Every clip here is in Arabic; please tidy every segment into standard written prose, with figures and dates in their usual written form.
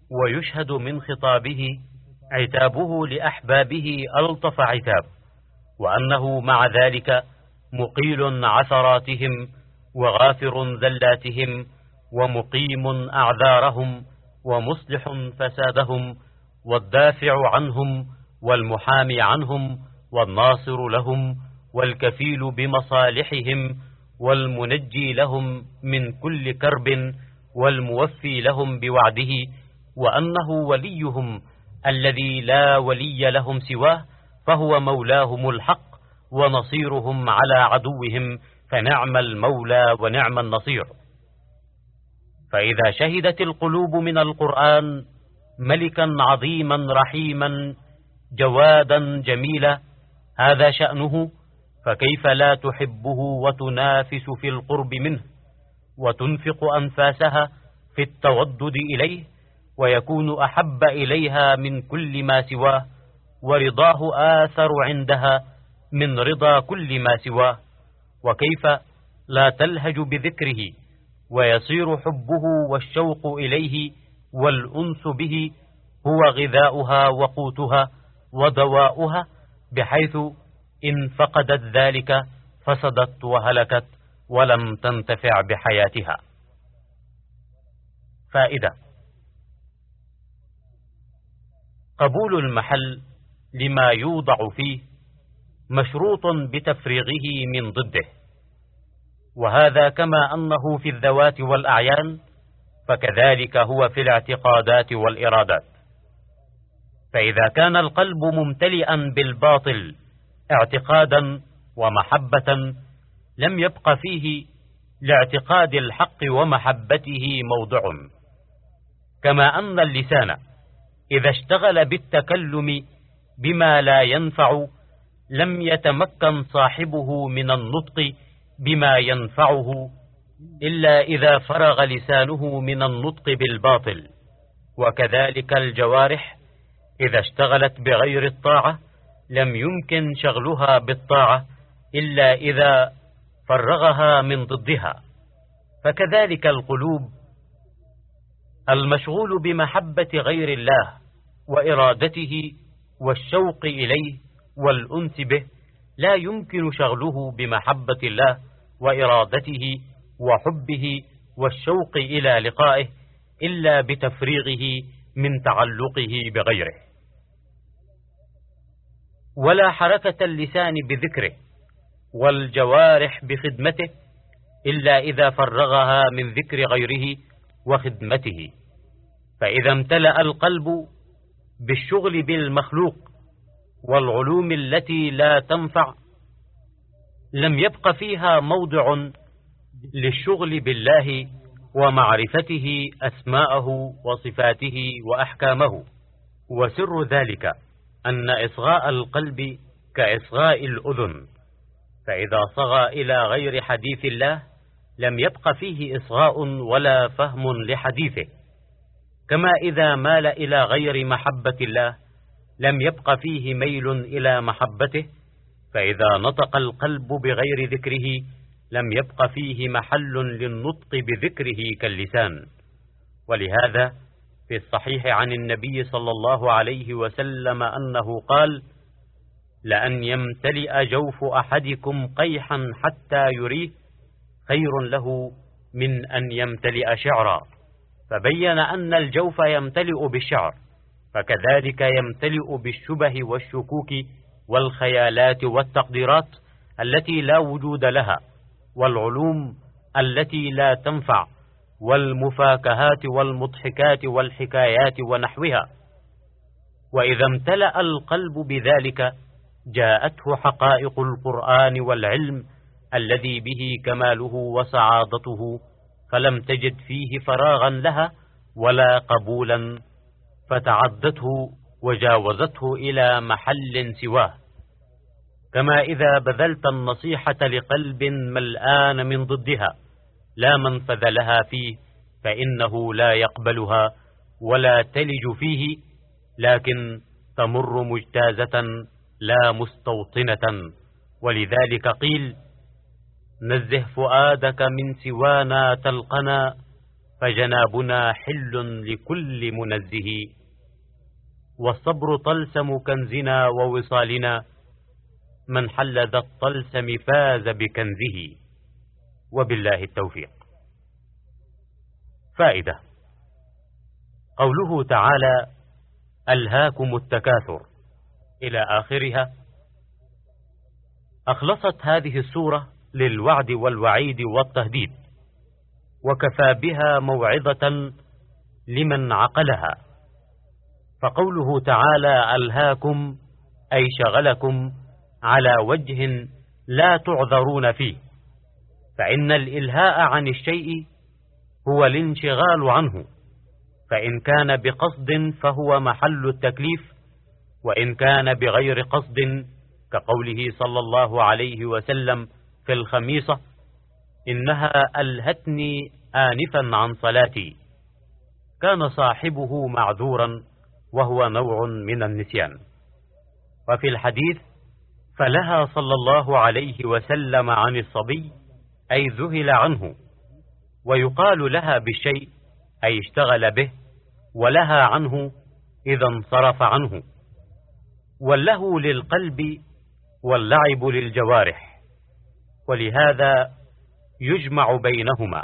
ويشهد من خطابه عتابه لأحبابه ألطف عتاب، وأنه مع ذلك مقيل عثراتهم وغافر زلاتهم ومقيم أعذارهم ومصلح فسادهم والدافع عنهم والمحامي عنهم والناصر لهم والكفيل بمصالحهم والمنجي لهم من كل كرب والموفي لهم بوعده، وأنه وليهم الذي لا ولي لهم سواه، فهو مولاهم الحق ونصيرهم على عدوهم، فنعم المولى ونعم النصير. فإذا شهدت القلوب من القرآن ملكا عظيما رحيما جوادا جميلا هذا شأنه، فكيف لا تحبه وتنافس في القرب منه وتنفق أنفاسها في التودد إليه، ويكون أحب إليها من كل ما سواه، ورضاه آثر عندها من رضا كل ما سواه. وكيف لا تلهج بذكره ويصير حبه والشوق إليه والأنس به هو غذاؤها وقوتها ودواؤها، بحيث إن فقدت ذلك فسدت وهلكت ولم تنتفع بحياتها. فائدة: قبول المحل لما يوضع فيه مشروط بتفريغه من ضده، وهذا كما أنه في الذوات والأعيان فكذلك هو في الاعتقادات والإرادات. فإذا كان القلب ممتلئا بالباطل اعتقادا ومحبة لم يبق فيه لاعتقاد الحق ومحبته موضع، كما أن اللسان إذا اشتغل بالتكلم بما لا ينفع لم يتمكن صاحبه من النطق بما ينفعه إلا إذا فرغ لسانه من النطق بالباطل. وكذلك الجوارح إذا اشتغلت بغير الطاعة لم يمكن شغلها بالطاعة إلا إذا فرغها من ضدها. فكذلك القلوب المشغول بمحبة غير الله وإرادته والشوق إليه والأنس به لا يمكن شغله بمحبة الله وإرادته وحبه والشوق إلى لقائه إلا بتفريغه من تعلقه بغيره. ولا حركة اللسان بذكره والجوارح بخدمته إلا إذا فرغها من ذكر غيره وخدمته. فإذا امتلأ القلب بالشغل بالمخلوق والعلوم التي لا تنفع لم يبق فيها موضع للشغل بالله ومعرفته أسماءه وصفاته وأحكامه. وسر ذلك أن إصغاء القلب كإصغاء الأذن، فإذا صغى إلى غير حديث الله لم يبق فيه إصغاء ولا فهم لحديثه، كما إذا مال إلى غير محبة الله لم يبق فيه ميل إلى محبته، فإذا نطق القلب بغير ذكره لم يبق فيه محل للنطق بذكره كاللسان. ولهذا في الصحيح عن النبي صلى الله عليه وسلم أنه قال: لأن يمتلئ جوف أحدكم قيحا حتى يريه خير له من أن يمتلئ شعرا. فبين أن الجوف يمتلئ بالشعر، فكذلك يمتلئ بالشبه والشكوك والخيالات والتقديرات التي لا وجود لها، والعلوم التي لا تنفع، والمفاكهات والمضحكات والحكايات ونحوها. وإذا امتلأ القلب بذلك جاءته حقائق القرآن والعلم الذي به كماله وسعادته، فلم تجد فيه فراغا لها ولا قبولا، فتعدته وجاوزته إلى محل سواه. كما إذا بذلت النصيحة لقلب ملآن من ضدها لا منفذ لها فيه، فإنه لا يقبلها ولا تلج فيه، لكن تمر مجتازة لا مستوطنة. ولذلك قيل: نزه فؤادك من سوانا تلقنا فجنابنا حل لكل منزه، والصبر طلسم كنزنا ووصالنا، من حل ذا الطلسم فاز بكنزه، وبالله التوفيق. فائدة: قوله تعالى: ألهاكم التكاثر إلى آخرها، أخلصت هذه السورة للوعد والوعيد والتهديد، وكفى بها موعظة لمن عقلها. فقوله تعالى ألهاكم أي شغلكم على وجه لا تعذرون فيه، فإن الإلهاء عن الشيء هو الانشغال عنه، فإن كان بقصد فهو محل التكليف، وإن كان بغير قصد كقوله صلى الله عليه وسلم في الخميصة: إنها ألهتني آنفا عن صلاتي، كان صاحبه معذورا وهو نوع من النسيان. وفي الحديث: فلها صلى الله عليه وسلم عن الصبي أي ذهل عنه، ويقال لها بالشيء أي اشتغل به، ولها عنه إذا انصرف عنه. واللهو للقلب واللعب للجوارح، ولهذا يجمع بينهما.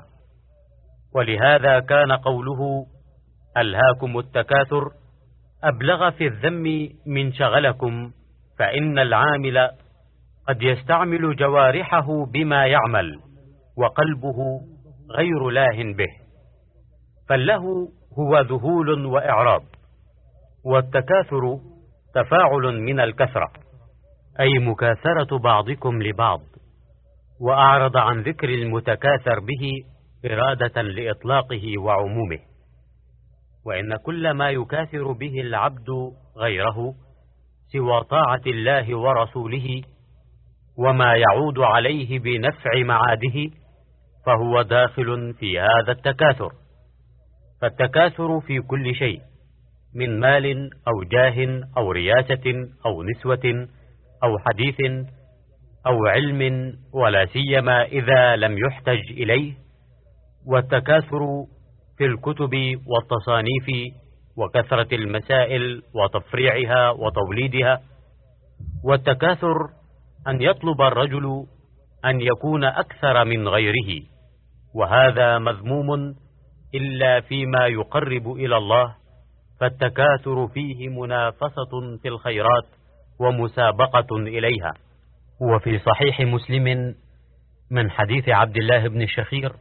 ولهذا كان قوله ألهاكم التكاثر أبلغ في الذم من شغلكم، فإن العامل قد يستعمل جوارحه بما يعمل وقلبه غير لاه به، فاللهو هو ذهول وإعراض، والتكاثر تفاعل من الكثرة، أي مكاثرة بعضكم لبعض، وأعرض عن ذكر المتكاثر به إرادة لإطلاقه وعمومه. وإن كل ما يكاثر به العبد غيره سوى طاعة الله ورسوله وما يعود عليه بنفع معاده فهو داخل في هذا التكاثر. فالتكاثر في كل شيء، من مال أو جاه أو رياسة أو نسوة أو حديث أو علم، ولا سيما إذا لم يحتج إليه. والتكاثر في الكتب والتصانيف وكثرة المسائل وتفريعها وتوليدها. والتكاثر أن يطلب الرجل أن يكون أكثر من غيره، وهذا مذموم إلا فيما يقرب إلى الله، فالتكاثر فيه منافسة في الخيرات ومسابقة إليها. وفي صحيح مسلم من حديث عبد الله بن الشخير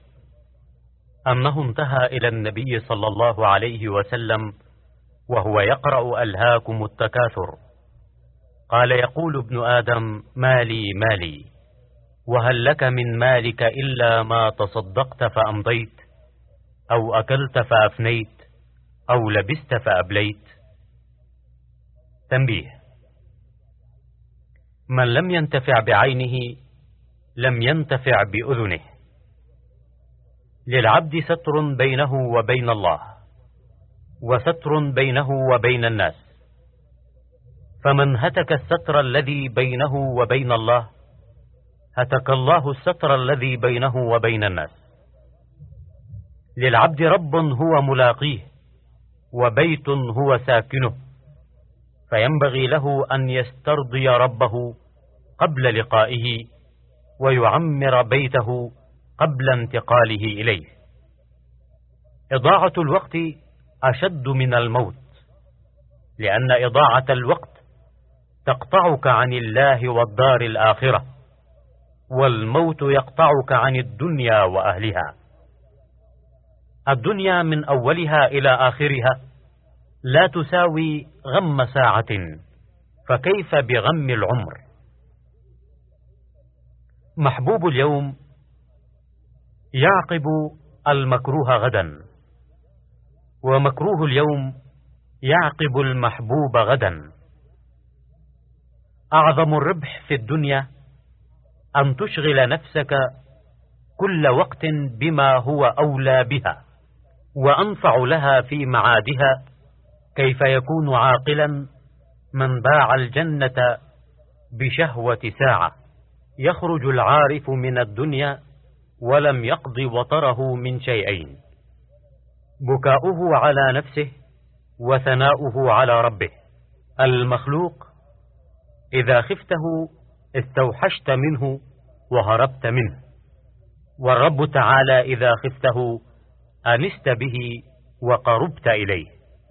أنه انتهى إلى النبي صلى الله عليه وسلم وهو يقرأ ألهاكم التكاثر، قال: يقول ابن آدم مالي مالي، وهل لك من مالك إلا ما تصدقت فأمضيت، أو أكلت فأفنيت، أو لبست فأبليت. تنبيه: من لم ينتفع بعينه لم ينتفع بأذنه. للعبد ستر بينه وبين الله، وستر بينه وبين الناس، فمن هتك الستر الذي بينه وبين الله هتك الله الستر الذي بينه وبين الناس. للعبد رب هو ملاقيه، وبيت هو ساكنه، فينبغي له أن يسترضي ربه قبل لقائه، ويعمر بيته قبل انتقاله إليه. إضاعة الوقت أشد من الموت، لأن إضاعة الوقت تقطعك عن الله والدار الآخرة، والموت يقطعك عن الدنيا وأهلها. الدنيا من أولها إلى آخرها لا تساوي غم ساعة، فكيف بغم العمر؟ محبوب اليوم يعقب المكروه غدا، ومكروه اليوم يعقب المحبوب غدا. أعظم الربح في الدنيا أن تشغل نفسك كل وقت بما هو أولى بها وأنفع لها في معادها. كيف يكون عاقلا من باع الجنة بشهوة ساعة؟ يخرج العارف من الدنيا ولم يقض وطره من شيئين: بكاؤه على نفسه وثناؤه على ربه. المخلوق إذا خفته استوحشت منه وهربت منه، والرب تعالى إذا خفته أنست به وقربت إليه.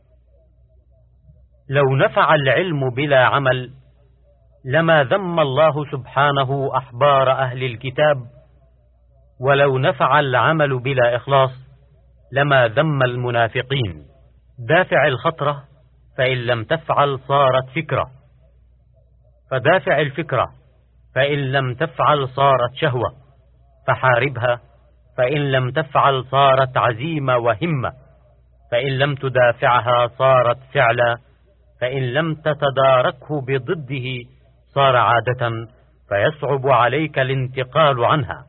لو نفع العلم بلا عمل لما ذم الله سبحانه أحبار أهل الكتاب، ولو نفع العمل بلا إخلاص لما ذم المنافقين. دافع الخطرة فإن لم تفعل صارت فكرة، فدافع الفكرة فإن لم تفعل صارت شهوة، فحاربها فإن لم تفعل صارت عزيمة وهمة، فإن لم تدافعها صارت فعلا، فإن لم تتداركه بضده صار عادة فيصعب عليك الانتقال عنها.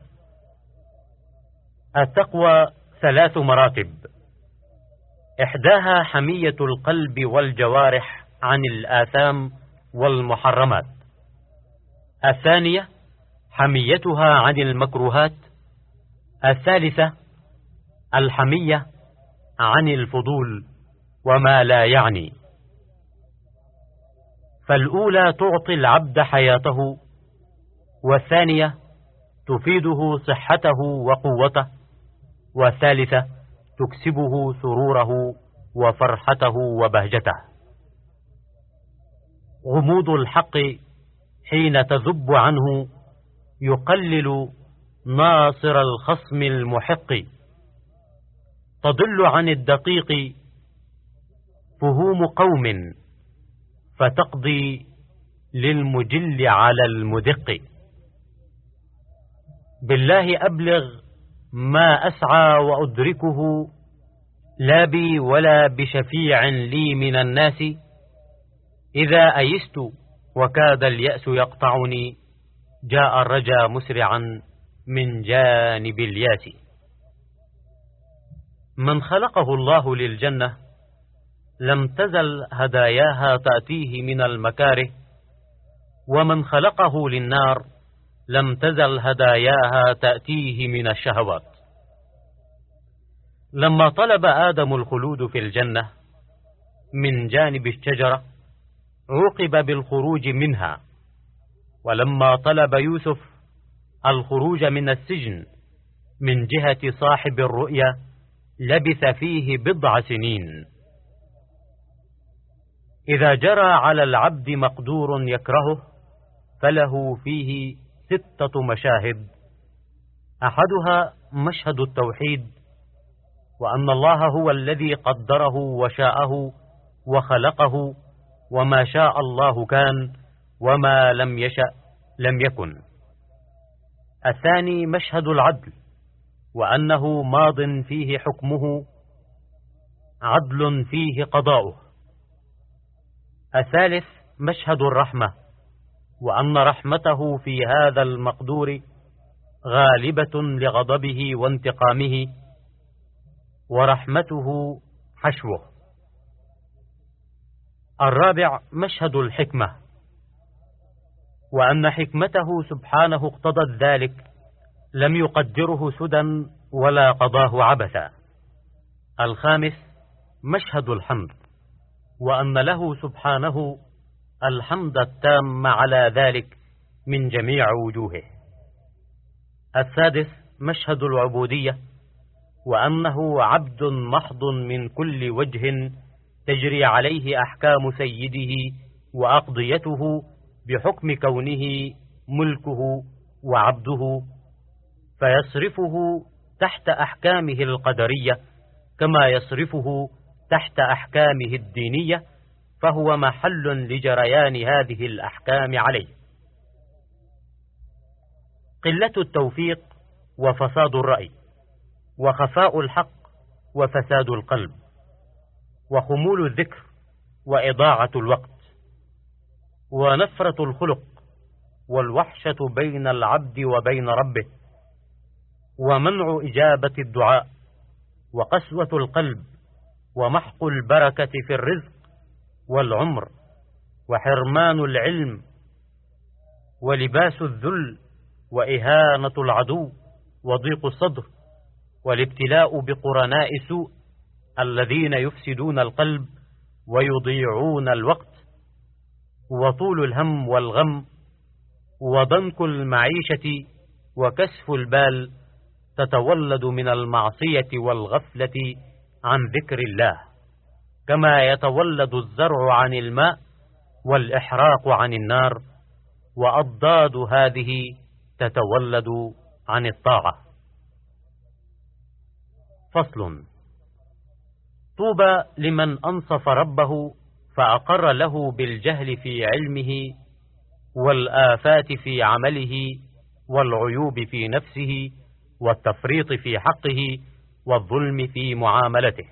التقوى 3 مراتب، إحداها حمية القلب والجوارح عن الآثام والمحرمات، الثانية حميتها عن المكروهات، الثالثة الحمية عن الفضول وما لا يعني. فالأولى تعطي العبد حياته، والثانية تفيده صحته وقوته، والثالثة تكسبه سروره وفرحته وبهجته. غموض الحق حين تذب عنه يقلل ناصر الخصم المحق، تضل عن الدقيق فهوم قوم فتقضي للمجل على المدق. بالله أبلغ ما أسعى وأدركه، لا بي ولا بشفيع لي من الناس، إذا أيست وكاد اليأس يقطعني، جاء الرجا مسرعا من جانب الياس. من خلقه الله للجنة لم تزل هداياها تأتيه من المكاره، ومن خلقه للنار لم تزل هداياها تأتيه من الشهوات. لما طلب آدم الخلود في الجنة من جانب الشجرة عوقب بالخروج منها، ولما طلب يوسف الخروج من السجن من جهة صاحب الرؤيا لبث فيه 10 سنين. إذا جرى على العبد مقدور يكرهه فله فيه 6 مشاهد، أحدها مشهد التوحيد، وأن الله هو الذي قدره وشاءه وخلقه، وما شاء الله كان وما لم يشأ لم يكن. الثاني مشهد العدل، وأنه ماض فيه حكمه عدل فيه قضاؤه. الثالث مشهد الرحمة، وأن رحمته في هذا المقدور غالبة لغضبه وانتقامه، ورحمته حشوه. الرابع مشهد الحكمة، وأن حكمته سبحانه اقتضت ذلك، لم يقدره سدى ولا قضاه عبثا. الخامس مشهد الحمد، وأن له سبحانه الحمد التام على ذلك من جميع وجوهه. السادس مشهد العبودية، وأنه عبد محض من كل وجه تجري عليه أحكام سيده وأقضيته بحكم كونه ملكه وعبده، فيصرفه تحت أحكامه القدرية كما يصرفه تحت أحكامه الدينية، فهو محل لجريان هذه الأحكام عليه. قلة التوفيق وفساد الرأي، وخفاء الحق وفساد القلب، وخمول الذكر وإضاعة الوقت، ونفرة الخلق، والوحشة بين العبد وبين ربه، ومنع إجابة الدعاء، وقسوة القلب، ومحق البركة في الرزق والعمر، وحرمان العلم، ولباس الذل، وإهانة العدو، وضيق الصدر، والابتلاء بقرناء سوء، الذين يفسدون القلب ويضيعون الوقت، وطول الهم والغم وضنك المعيشة وكسف البال تتولد من المعصية والغفلة عن ذكر الله، كما يتولد الزرع عن الماء والإحراق عن النار، وأضداد هذه تتولد عن الطاعة. فصل. طوبى لمن أنصف ربه فأقر له بالجهل في علمه والآفات في عمله والعيوب في نفسه والتفريط في حقه والظلم في معاملته.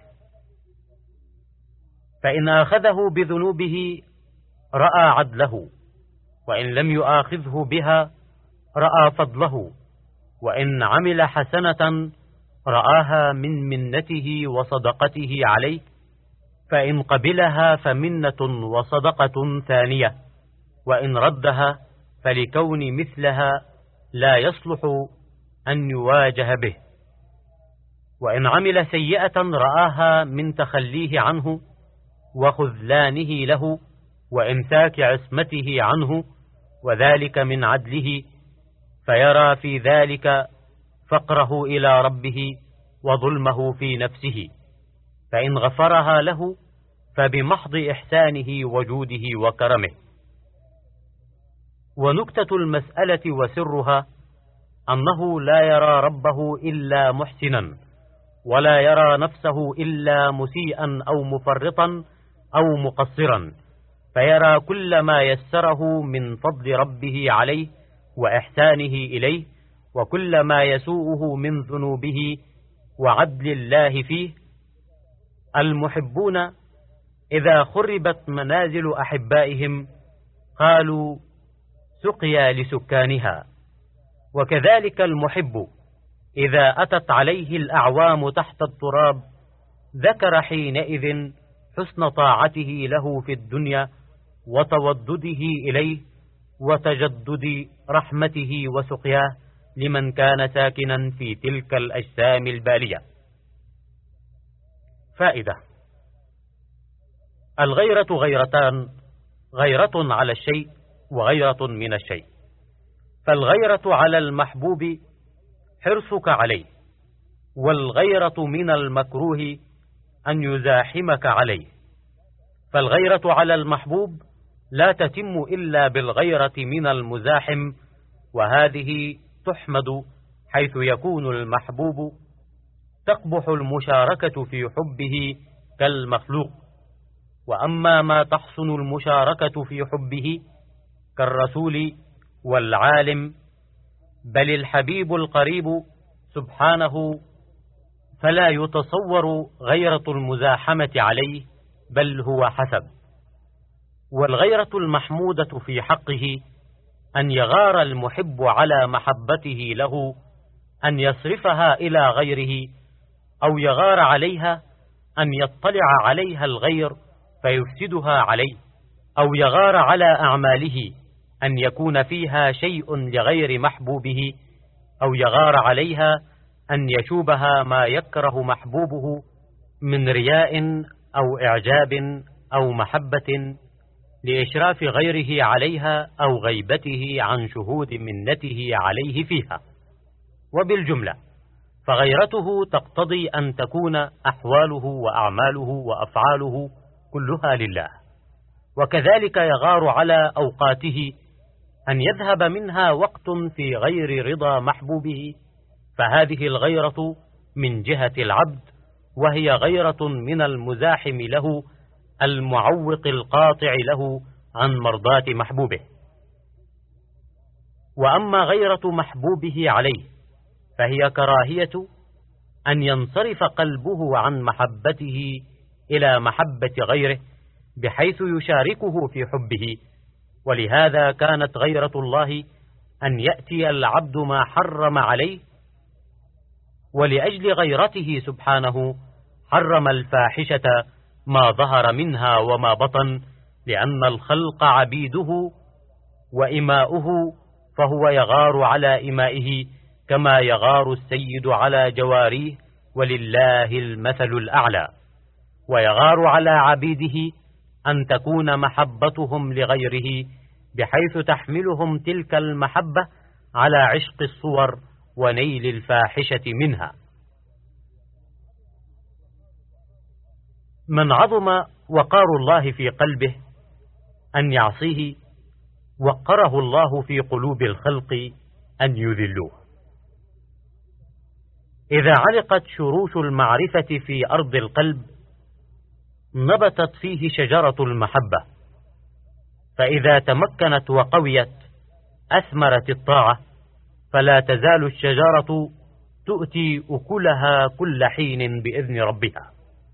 فإن آخذه بذنوبه رأى عدله، وإن لم يؤاخذه بها رأى فضله، وإن عمل حسنة رآها من منته وصدقته عليه، فإن قبلها فمنة وصدقة ثانية، وإن ردها فلكون مثلها لا يصلح أن يواجه به، وإن عمل سيئة رآها من تخليه عنه وخذلانه له وإمساك عصمته عنه، وذلك من عدله، فيرى في ذلك فقره إلى ربه وظلمه في نفسه، فإن غفرها له فبمحض إحسانه وجوده وكرمه. ونكتة المسألة وسرها أنه لا يرى ربه إلا محسنا، ولا يرى نفسه إلا مسيئا أو مفرطا أو مقصرا، فيرى كل ما يسره من فضل ربه عليه وإحسانه إليه، وكل ما يسوءه من ذنوبه وعدل الله فيه. المحبون إذا خربت منازل أحبائهم قالوا سقيا لسكانها، وكذلك المحب إذا أتت عليه الأعوام تحت التراب ذكر حينئذ حسن طاعته له في الدنيا وتودده إليه وتجدد رحمته وسقياه لمن كان ساكنا في تلك الأجسام البالية. فائدة. الغيرة غيرتان: غيرة على الشيء وغيرة من الشيء. فالغيرة على المحبوب حرصك عليه، والغيرة من المكروه أن يزاحمك عليه. فالغيرة على المحبوب لا تتم إلا بالغيرة من المزاحم، وهذه تحمد حيث يكون المحبوب تقبح المشاركة في حبه كالمخلوق. وأما ما تحسن المشاركة في حبه كالرسول والعالم بل الحبيب القريب سبحانه، فلا يتصور غيرة المزاحمة عليه، بل هو حسب. والغيرة المحمودة في حقه أن يغار المحب على محبته له، أن يصرفها إلى غيره، أو يغار عليها أن يطلع عليها الغير فيفسدها عليه، أو يغار على أعماله أن يكون فيها شيء لغير محبوبه، أو يغار عليها أن يشوبها ما يكره محبوبه من رياء أو إعجاب أو محبة لإشراف غيره عليها أو غيبته عن شهود منته عليه فيها. وبالجملة فغيرته تقتضي أن تكون أحواله وأعماله وأفعاله كلها لله، وكذلك يغار على أوقاته أن يذهب منها وقت في غير رضا محبوبه، فهذه الغيرة من جهة العبد، وهي غيرة من المزاحم له المعوق القاطع له عن مرضاة محبوبه. وأما غيرة محبوبه عليه فهي كراهية أن ينصرف قلبه عن محبته إلى محبة غيره بحيث يشاركه في حبه. ولهذا كانت غيرة الله أن يأتي العبد ما حرم عليه، ولأجل غيرته سبحانه حرم الفاحشة ما ظهر منها وما بطن، لأن الخلق عبيده وإماؤه، فهو يغار على إمائه كما يغار السيد على جواريه، ولله المثل الأعلى. ويغار على عبيده أن تكون محبتهم لغيره، بحيث تحملهم تلك المحبة على عشق الصور ونيل الفاحشة منها. من عظم وقار الله في قلبه أن يعصيه، وقره الله في قلوب الخلق أن يذلوه. إذا علقت شروش المعرفة في أرض القلب نبتت فيه شجرة المحبة، فإذا تمكنت وقويت أثمرت الطاعة، فلا تزال الشجرة تؤتي أكلها كل حين بإذن ربها.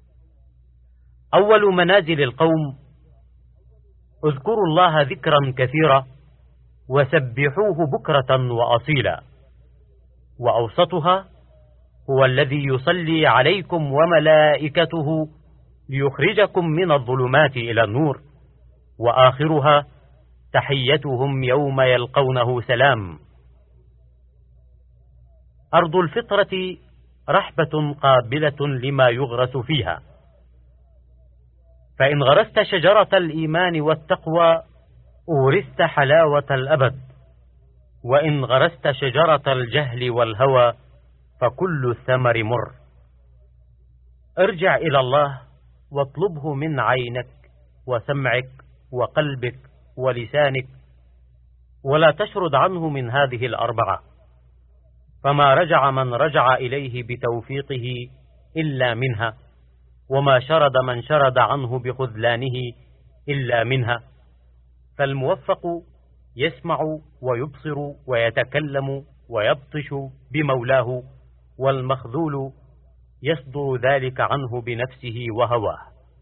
أول منازل القوم: اذكروا الله ذكرا كثيرا وسبحوه بكرة وأصيلا. وأوسطها: هو الذي يصلي عليكم وملائكته ليخرجكم من الظلمات إلى النور. وآخرها: تحيتهم يوم يلقونه سلام. أرض الفطرة رحبة قابلة لما يغرس فيها، فإن غرست شجرة الإيمان والتقوى أورثت حلاوة الأبد، وإن غرست شجرة الجهل والهوى فكل الثمر مر. ارجع إلى الله واطلبه من عينك وسمعك وقلبك ولسانك، ولا تشرد عنه من هذه الأربعة، فما رجع من رجع إليه بتوفيقه إلا منها، وما شرد من شرد عنه بخذلانه إلا منها. فالموفق يسمع ويبصر ويتكلم ويبطش بمولاه، والمخذول يصدر ذلك عنه بنفسه وهواه.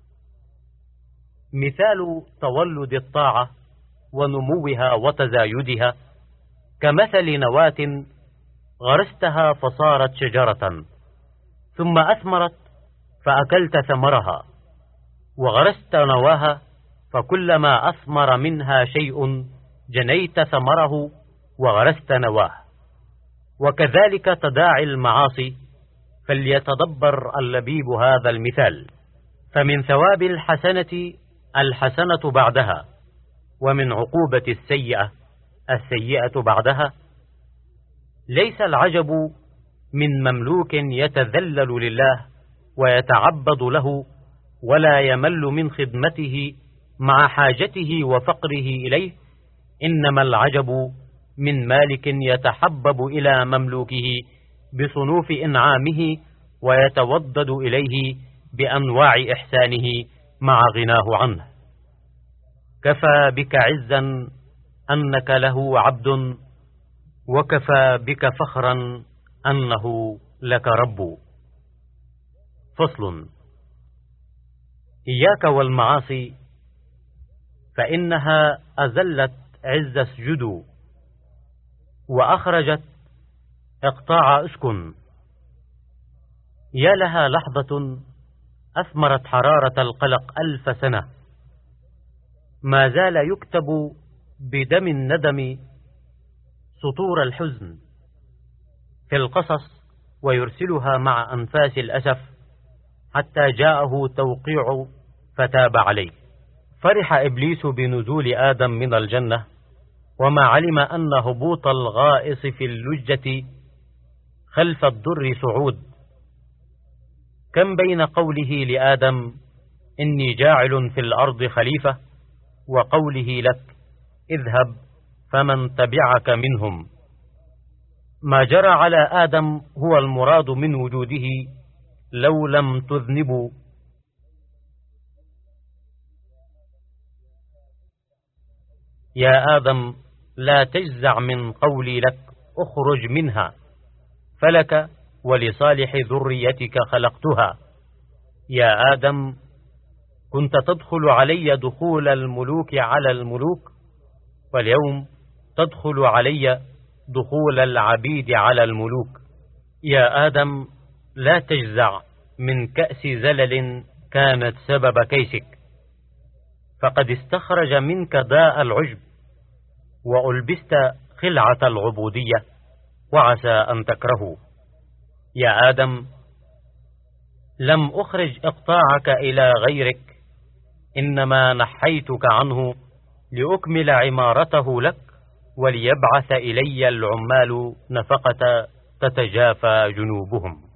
مثال تولد الطاعة ونموها وتزايدها كمثل نواة غرستها فصارت شجرة، ثم أثمرت فأكلت ثمرها، وغرست نواها فكلما أثمر منها شيء جنيت ثمره وغرست نواه. وكذلك تداعي المعاصي، فليتدبر اللبيب هذا المثال. فمن ثواب الحسنة الحسنة بعدها، ومن عقوبة السيئة السيئة بعدها. ليس العجب من مملوك يتذلل لله ويتعبد له ولا يمل من خدمته مع حاجته وفقره إليه، إنما العجب من مالك يتحبب إلى مملوكه بصنوف إنعامه ويتودد إليه بأنواع إحسانه مع غناه عنه. كفى بك عزا أنك له عبد، وكفى بك فخرا أنه لك رب. فصل: إياك والمعاصي، فإنها أزلت عز اسجد، وأخرجت اقطاع اسكن. يا لها لحظة أثمرت حرارة القلق 1000 سنة، ما زال يكتب بدم الندم سطور الحزن في القصص، ويرسلها مع أنفاس الأسف حتى جاءه توقيع فتاب عليه. فرح إبليس بنزول آدم من الجنة، وما علم أن هبوط الغائص في اللجة خلف الدر صعود. كم بين قوله لآدم إني جاعل في الأرض خليفة، وقوله لك اذهب فمن تبعك منهم. ما جرى على آدم هو المراد من وجوده لو لم تذنبوا. يا آدم لا تجزع من قولي لك اخرج منها، فلك ولصالح ذريتك خلقتها. يا آدم كنت تدخل علي دخول الملوك على الملوك، واليوم تدخل علي دخول العبيد على الملوك. يا آدم لا تجزع من كأس زلل كانت سبب كيسك، فقد استخرج منك داء العجب، وألبست خلعة العبودية، وعسى أن تكرهوا. يا آدم لم أخرج إقطاعك إلى غيرك، إنما نحيتك عنه لأكمل عمارته لك، وليبعث إلي العمال نفقة تتجافى جنوبهم.